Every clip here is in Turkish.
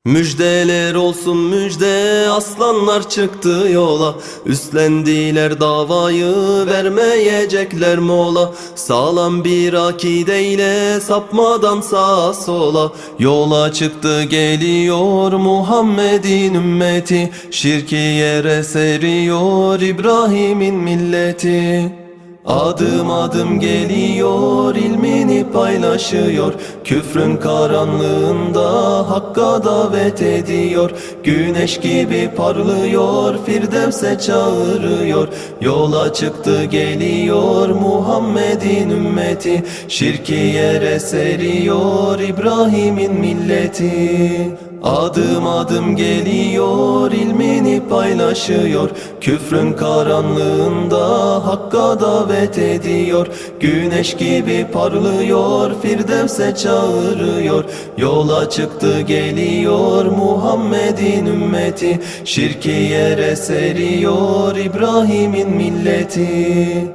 Müjdeler olsun müjde, aslanlar çıktı yola. Üstlendiler davayı, vermeyecekler mola. Sağlam bir akideyle, sapmadan sağa sola. Yola çıktı geliyor Muhammed'in ümmeti. Şirki yere seriyor İbrahim'in milleti. Adım adım geliyor, ilmini paylaşıyor. Küfrün karanlığında Hakk'a davet ediyor. Güneş gibi parlıyor, Firdevs'e çağırıyor. Yola çıktı geliyor Muhammed'in ümmeti. Şirki yere seriyor İbrahim'in milleti. Adım adım geliyor, ilmini paylaşıyor. Küfrün karanlığında Hakk'a davet ediyor. Güneş gibi parlıyor, Firdevs'e çağırıyor. Yola çıktı geliyor Muhammed'in ümmeti. Şirki yere seriyor İbrahim'in milleti.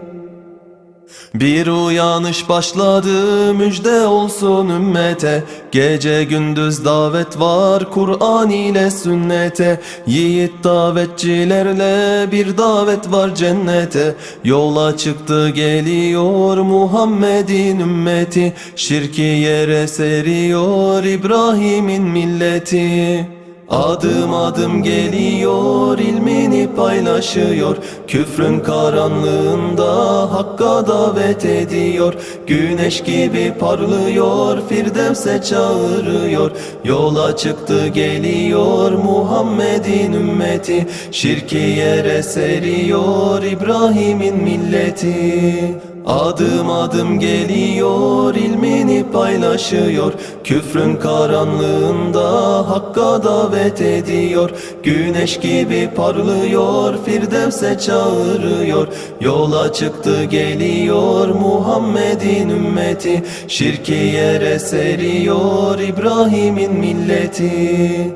Bir uyanış başladı, müjde olsun ümmete. Gece gündüz davet var, Kur'an ile sünnete. Yiğit davetçilerle bir davet var cennete. Yola çıktı geliyor Muhammed'in ümmeti. Şirki yere seriyor İbrahim'in milleti. Adım adım geliyor, ilmini paylaşıyor. Küfrün karanlığında Hakk'a davet ediyor. Güneş gibi parlıyor, Firdevs'e çağırıyor. Yola çıktı geliyor Muhammed'in ümmeti. Şirki yere seriyor İbrahim'in milleti. Adım adım geliyor, ilmini paylaşıyor. Küfrün karanlığında Hakk'a davet ediyor. Güneş gibi parlıyor, Firdevs'e çağırıyor. Yola çıktı geliyor Muhammed'in ümmeti. Şirki yere seriyor İbrahim'in milleti.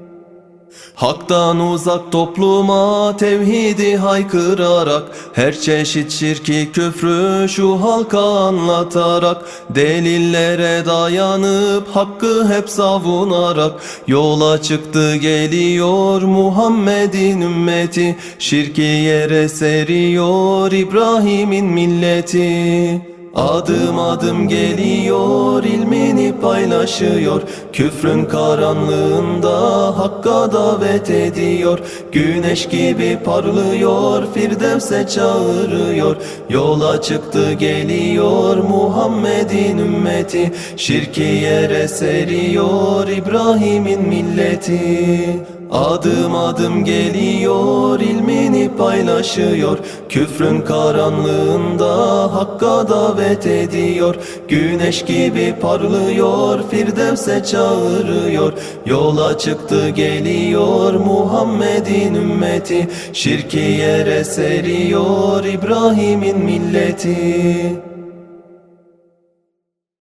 Hak'tan uzak topluma tevhidi haykırarak, her çeşit şirki küfrü şu halka anlatarak, delillere dayanıp hakkı hep savunarak, yola çıktı geliyor Muhammed'in ümmeti. Şirki yere seriyor İbrahim'in milleti. Adım adım geliyor, ilmini paylaşıyor. Küfrün karanlığında Hakk'a davet ediyor. Güneş gibi parlıyor, Firdevs'e çağırıyor. Yola çıktı geliyor Muhammed'in ümmeti. Şirki yere seriyor İbrahim'in milleti. Adım adım geliyor, ilmini paylaşıyor. Küfrün karanlığında Hakk'a davet ediyor. Güneş gibi parlıyor, Firdevs'e çağırıyor. Yola çıktı geliyor Muhammed'in ümmeti. Şirki yere seriyor İbrahim'in milleti.